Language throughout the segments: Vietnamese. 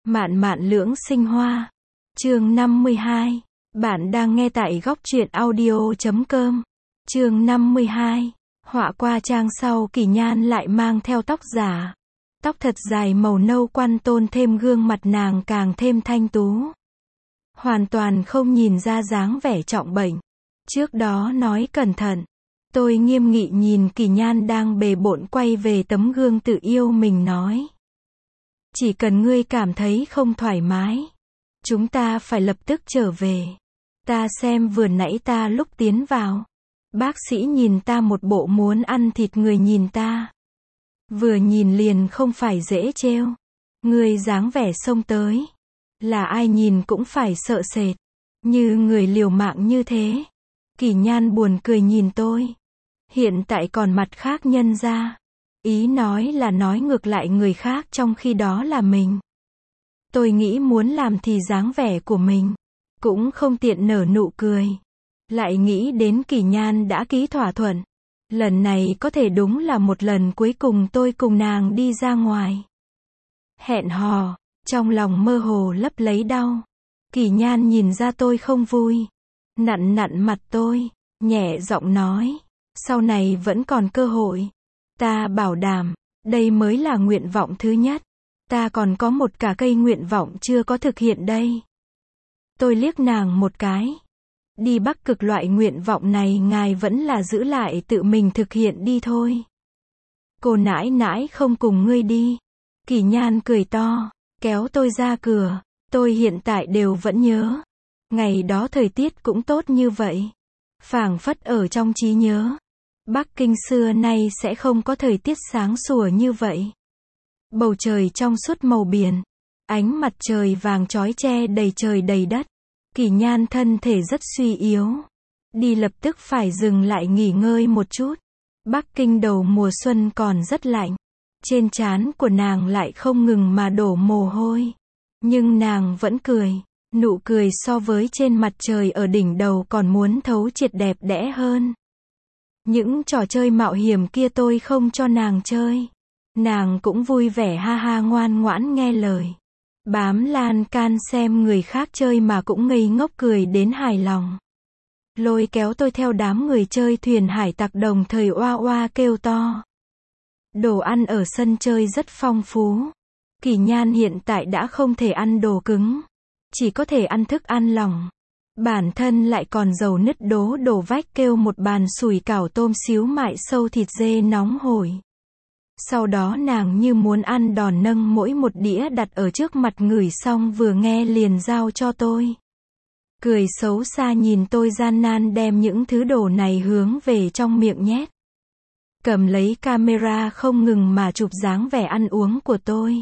Mạn mạn lưỡng sinh hoa. Chương 52. Bạn đang nghe tại góc truyện audio.com. Chương 52. Họa qua trang sau Kỳ Nhan lại mang theo tóc giả. Tóc thật dài màu nâu quăn tôn thêm gương mặt nàng càng thêm thanh tú. Hoàn toàn không nhìn ra dáng vẻ trọng bệnh. Trước đó nói cẩn thận. Tôi nghiêm nghị nhìn Kỳ Nhan đang bề bộn quay về tấm gương tự yêu mình nói. Chỉ cần ngươi cảm thấy không thoải mái, chúng ta phải lập tức trở về. Ta xem vừa nãy ta lúc tiến vào, bác sĩ nhìn ta một bộ muốn ăn thịt người nhìn ta. Vừa nhìn liền không phải dễ trêu. Ngươi dáng vẻ xông tới, là ai nhìn cũng phải sợ sệt. Như người liều mạng như thế. Kỳ Nhan buồn cười nhìn tôi. Hiện tại còn mặt khác nhân ra. Ý nói là nói ngược lại người khác trong khi đó là mình. Tôi nghĩ muốn làm thì dáng vẻ của mình. Cũng không tiện nở nụ cười. Lại nghĩ đến Kỳ Nhan đã ký thỏa thuận. Lần này có thể đúng là một lần cuối cùng tôi cùng nàng đi ra ngoài. Hẹn hò, trong lòng mơ hồ lấp lấy đau. Kỳ Nhan nhìn ra tôi không vui. Nặn nặn mặt tôi, nhẹ giọng nói. Sau này vẫn còn cơ hội. Ta bảo đảm, đây mới là nguyện vọng thứ nhất. Ta còn có một cả cây nguyện vọng chưa có thực hiện đây. Tôi liếc nàng một cái. Đi Bắc Cực loại nguyện vọng này ngài vẫn là giữ lại tự mình thực hiện đi thôi. Cô nãi nãi không cùng ngươi đi. Kỳ Nhan cười to, kéo tôi ra cửa. Tôi hiện tại đều vẫn nhớ. Ngày đó thời tiết cũng tốt như vậy. Phảng phất ở trong trí nhớ. Bắc Kinh xưa nay sẽ không có thời tiết sáng sủa như vậy. Bầu trời trong suốt màu biển. Ánh mặt trời vàng chói che đầy trời đầy đất. Kỳ Nhan thân thể rất suy yếu. Đi lập tức phải dừng lại nghỉ ngơi một chút. Bắc Kinh đầu mùa xuân còn rất lạnh. Trên trán của nàng lại không ngừng mà đổ mồ hôi. Nhưng nàng vẫn cười. Nụ cười so với trên mặt trời ở đỉnh đầu còn muốn thấu triệt đẹp đẽ hơn. Những trò chơi mạo hiểm kia tôi không cho nàng chơi. Nàng cũng vui vẻ ha ha ngoan ngoãn nghe lời. Bám lan can xem người khác chơi mà cũng ngây ngốc cười đến hài lòng. Lôi kéo tôi theo đám người chơi thuyền hải tặc đồng thời oa oa kêu to. Đồ ăn ở sân chơi rất phong phú. Kỳ Nhan hiện tại đã không thể ăn đồ cứng. Chỉ có thể ăn thức ăn lỏng. Bản thân lại còn dầu nứt đổ vách kêu một bàn sủi cảo tôm xíu mại sâu thịt dê nóng hổi. Sau đó nàng như muốn ăn đòn nâng mỗi một đĩa đặt ở trước mặt ngửi xong vừa nghe liền giao cho tôi. Cười xấu xa nhìn tôi gian nan đem những thứ đồ này hướng về trong miệng nhét. Cầm lấy camera không ngừng mà chụp dáng vẻ ăn uống của tôi.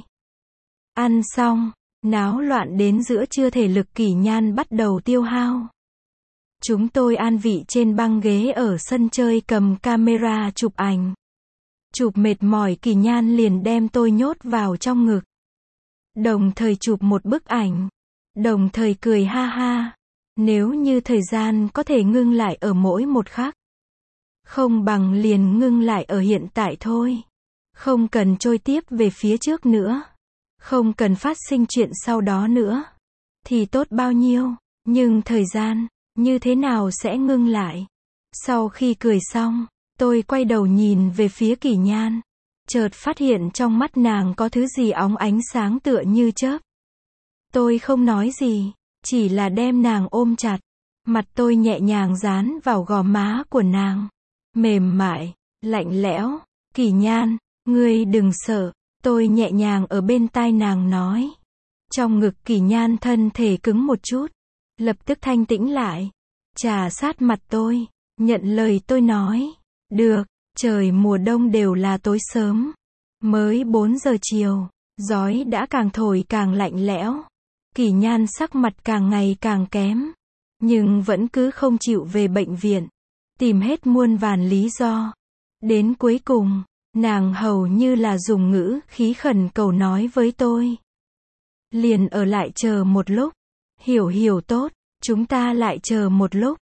Ăn xong, náo loạn đến giữa trưa thể lực Kỳ Nhan bắt đầu tiêu hao. Chúng tôi an vị trên băng ghế ở sân chơi cầm camera chụp ảnh. Chụp mệt mỏi Kỳ Nhan liền đem tôi nhốt vào trong ngực. Đồng thời chụp một bức ảnh. Đồng thời cười ha ha. Nếu như thời gian có thể ngưng lại ở mỗi một khắc. Không bằng liền ngưng lại ở hiện tại thôi. Không cần trôi tiếp về phía trước nữa. Không cần phát sinh chuyện sau đó nữa. Thì tốt bao nhiêu. Nhưng thời gian, như thế nào sẽ ngưng lại? Sau khi cười xong, tôi quay đầu nhìn về phía Kỳ Nhan. Chợt phát hiện trong mắt nàng có thứ gì óng ánh sáng tựa như chớp. Tôi không nói gì, chỉ là đem nàng ôm chặt. Mặt tôi nhẹ nhàng dán vào gò má của nàng. Mềm mại, lạnh lẽo. Kỳ Nhan, ngươi đừng sợ. Tôi nhẹ nhàng ở bên tai nàng nói. Trong ngực Kỳ Nhan thân thể cứng một chút. Lập tức thanh tĩnh lại. Trà sát mặt tôi. Nhận lời tôi nói. Được, trời mùa đông đều là tối sớm. Mới 4 giờ chiều. Gió đã càng thổi càng lạnh lẽo. Kỳ Nhan sắc mặt càng ngày càng kém. Nhưng vẫn cứ không chịu về bệnh viện. Tìm hết muôn vàn lý do. Đến cuối cùng, nàng hầu như là dùng ngữ khí khẩn cầu nói với tôi. Liền ở lại chờ một lúc. Hiểu tốt, chúng ta lại chờ một lúc.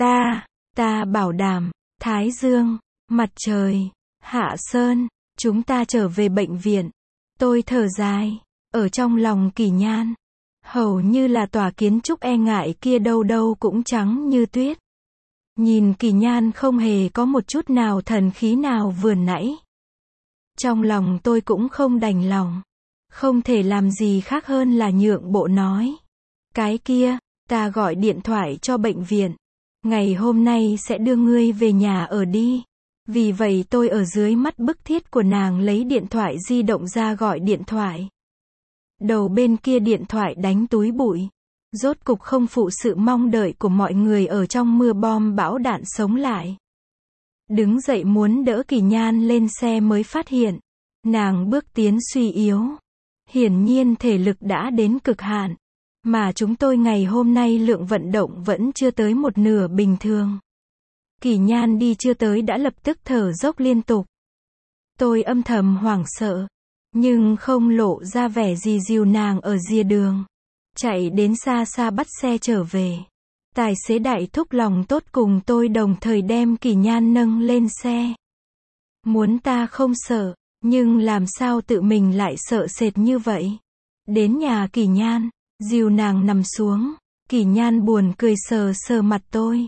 Ta bảo đảm, Thái Dương, mặt trời, Hạ Sơn, chúng ta trở về bệnh viện. Tôi thở dài. Ở trong lòng Kỷ Nhan, hầu như là tòa kiến trúc e ngại kia đâu đâu cũng trắng như tuyết. Nhìn Kỷ Nhan không hề có một chút nào thần khí nào vừa nãy. Trong lòng tôi cũng không đành lòng. Không thể làm gì khác hơn là nhượng bộ nói. Cái kia, ta gọi điện thoại cho bệnh viện. Ngày hôm nay sẽ đưa ngươi về nhà ở đi. Vì vậy tôi ở dưới mắt bức thiết của nàng lấy điện thoại di động ra gọi điện thoại. Đầu bên kia điện thoại đánh túi bụi. Rốt cục không phụ sự mong đợi của mọi người ở trong mưa bom bão đạn sống lại. Đứng dậy muốn đỡ Kỷ Nhan lên xe mới phát hiện. Nàng bước tiến suy yếu. Hiển nhiên thể lực đã đến cực hạn. Mà chúng tôi ngày hôm nay lượng vận động vẫn chưa tới một nửa bình thường. Kỷ Nhan đi chưa tới đã lập tức thở dốc liên tục. Tôi âm thầm hoảng sợ. Nhưng không lộ ra vẻ gì dìu nàng ở rìa đường. Chạy đến xa xa bắt xe trở về. Tài xế đại thúc lòng tốt cùng tôi đồng thời đem Kỷ Nhan nâng lên xe. Muốn ta không sợ, nhưng làm sao tự mình lại sợ sệt như vậy. Đến nhà Kỷ Nhan, dìu nàng nằm xuống. Kỷ Nhan buồn cười sờ sờ mặt tôi.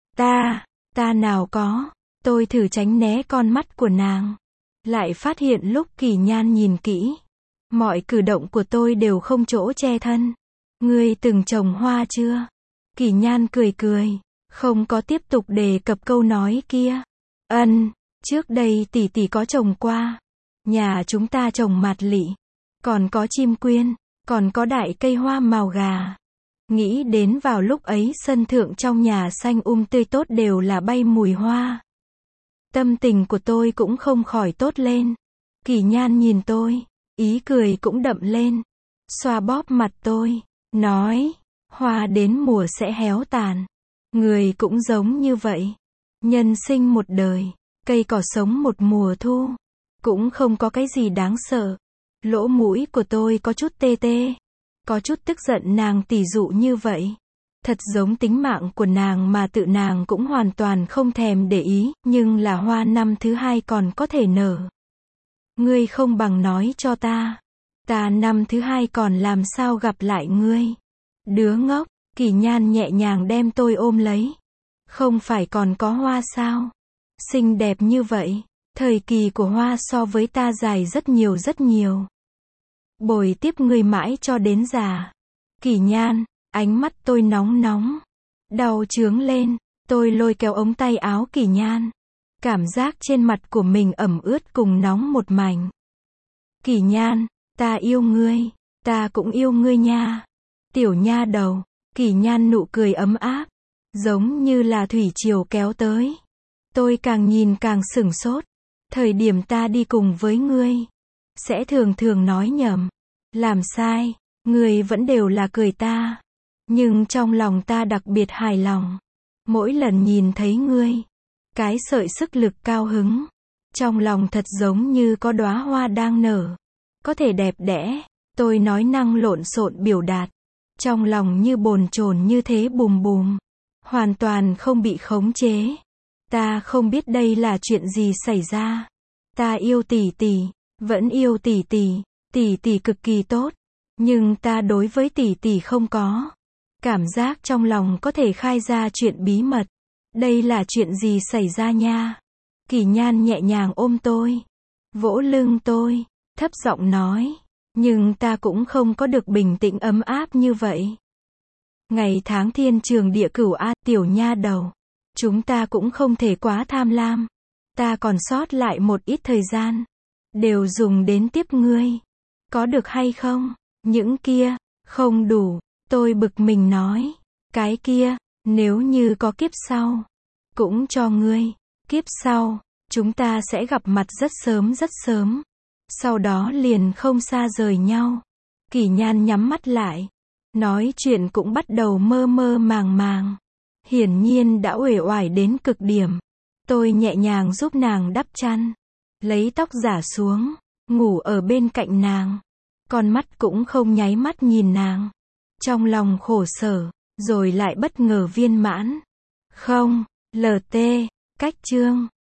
Ta nào có. Tôi thử tránh né con mắt của nàng. Lại phát hiện lúc Kỷ Nhan nhìn kỹ. Mọi cử động của tôi đều không chỗ che thân. Ngươi từng trồng hoa chưa? Kỷ Nhan cười cười. Không có tiếp tục đề cập câu nói kia. Trước đây tỷ tỷ có trồng qua. Nhà chúng ta trồng mạt lị. Còn có chim quyên. Còn có đại cây hoa màu gà. Nghĩ đến vào lúc ấy sân thượng trong nhà xanh tươi tốt đều là bay mùi hoa. Tâm tình của tôi cũng không khỏi tốt lên. Kỷ Nhan nhìn tôi. Ý cười cũng đậm lên. Xoa bóp mặt tôi. Nói. Hoa đến mùa sẽ héo tàn. Người cũng giống như vậy. Nhân sinh một đời. Cây cỏ sống một mùa thu. Cũng không có cái gì đáng sợ. Lỗ mũi của tôi có chút tê tê. Có chút tức giận nàng tỉ dụ như vậy. Thật giống tính mạng của nàng mà tự nàng cũng hoàn toàn không thèm để ý, nhưng là hoa năm thứ hai còn có thể nở. Ngươi không bằng nói cho ta. Ta năm thứ hai còn làm sao gặp lại ngươi. Đứa ngốc, Kỷ Nhan nhẹ nhàng đem tôi ôm lấy. Không phải còn có hoa sao? Xinh đẹp như vậy. Thời kỳ của hoa so với ta dài rất nhiều rất nhiều. Bồi tiếp ngươi mãi cho đến già. Kỷ Nhan, ánh mắt tôi nóng nóng. Đau chướng lên, tôi lôi kéo ống tay áo Kỷ Nhan. Cảm giác trên mặt của mình ẩm ướt cùng nóng một mảnh. Kỷ Nhan, ta yêu ngươi, ta cũng yêu ngươi nha. Tiểu nha đầu, Kỷ Nhan nụ cười ấm áp. Giống như là thủy triều kéo tới. Tôi càng nhìn càng sửng sốt. Thời điểm ta đi cùng với ngươi. Sẽ thường thường nói nhầm. Làm sai. Ngươi vẫn đều là cười ta. Nhưng trong lòng ta đặc biệt hài lòng. Mỗi lần nhìn thấy ngươi. Cái sợi sức lực cao hứng. Trong lòng thật giống như có đóa hoa đang nở. Có thể đẹp đẽ. Tôi nói năng lộn xộn biểu đạt. Trong lòng như bồn chồn như thế bùm bùm. Hoàn toàn không bị khống chế. Ta không biết đây là chuyện gì xảy ra. Ta yêu tỷ tỷ. Vẫn yêu tỷ tỷ. Tỷ tỷ cực kỳ tốt. Nhưng ta đối với tỷ tỷ không có. Cảm giác trong lòng có thể khai ra chuyện bí mật. Đây là chuyện gì xảy ra nha? Kỷ Nhan nhẹ nhàng ôm tôi. Vỗ lưng tôi. Thấp giọng nói. Nhưng ta cũng không có được bình tĩnh ấm áp như vậy. Ngày tháng thiên trường địa cửu a, tiểu nha đầu. Chúng ta cũng không thể quá tham lam. Ta còn sót lại một ít thời gian. Đều dùng đến tiếp ngươi. Có được hay không? Những kia, không đủ. Tôi bực mình nói. Cái kia, nếu như có kiếp sau. Cũng cho ngươi. Kiếp sau, chúng ta sẽ gặp mặt rất sớm rất sớm. Sau đó liền không xa rời nhau. Kỷ Nhan nhắm mắt lại. Nói chuyện cũng bắt đầu mơ mơ màng màng. Hiển nhiên đã uể oải đến cực điểm. Tôi nhẹ nhàng giúp nàng đắp chăn. Lấy tóc rả xuống. Ngủ ở bên cạnh nàng. Con mắt cũng không nháy mắt nhìn nàng. Trong lòng khổ sở. Rồi lại bất ngờ viên mãn. Không, LT, cách chương.